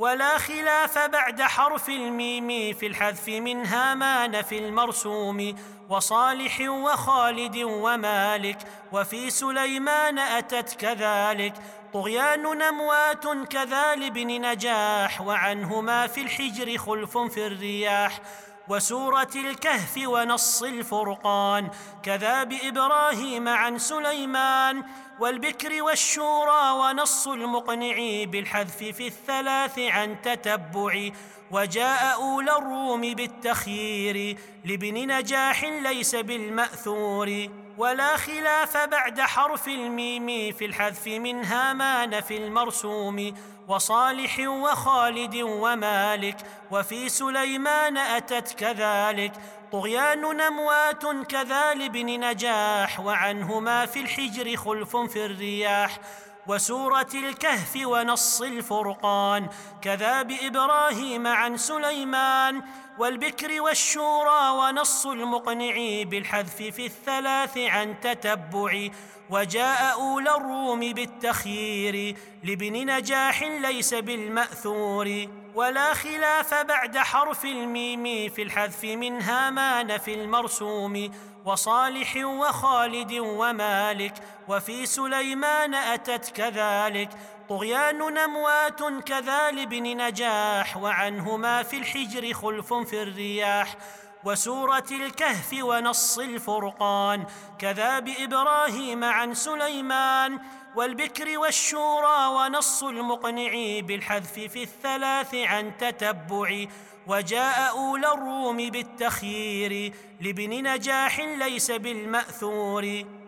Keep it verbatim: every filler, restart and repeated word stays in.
ولا خلاف بعد حرف الميم في الحذف من هامان في المرسوم، وصالح وخالد ومالك، وفي سليمان أتت كذلك. طغيان نموات كذا لابن نجاح، وعنهما في الحجر خلف في الرياح. وسورة الكهف ونص الفرقان كذا بإبراهيم عن سليمان، والبكر والشورى ونص المقنع بالحذف في الثلاث عن تتبع. وجاء أولى الروم بالتخيير لابن نجاح ليس بالمأثور. ولا خلاف بعد حرف الميم في الحذف من هامان في المرسوم، وصالح وخالد ومالك، وفي سليمان أتت كذلك. طغيان نموات كذا لابن نجاح، وعنهما في الحجر خلف في الرياح. وسورة الكهف ونص الفرقان كذا بإبراهيم عن سليمان، والبكر والشورى ونص المقنع بالحذف في الثلاث عن تتبع. وجاء أولى الروم بالتخيير لابن نجاح ليس بالمأثور. ولا خلاف بعد حرف الميم في الحذف من هامان في المرسوم، وصالح وخالد ومالك، وفي سليمان أتت كذلك. طغيان نموات كذا لابن نجاح، وعنهما في الحجر خلف في الرياح. وسورة الكهف ونص الفرقان كذا بإبراهيم عن سليمان، والبكر والشورى ونص المقنع بالحذف في الثلاث عن تتبع. وجاء أولى الروم بالتخيير لابن نجاح ليس بالمأثور.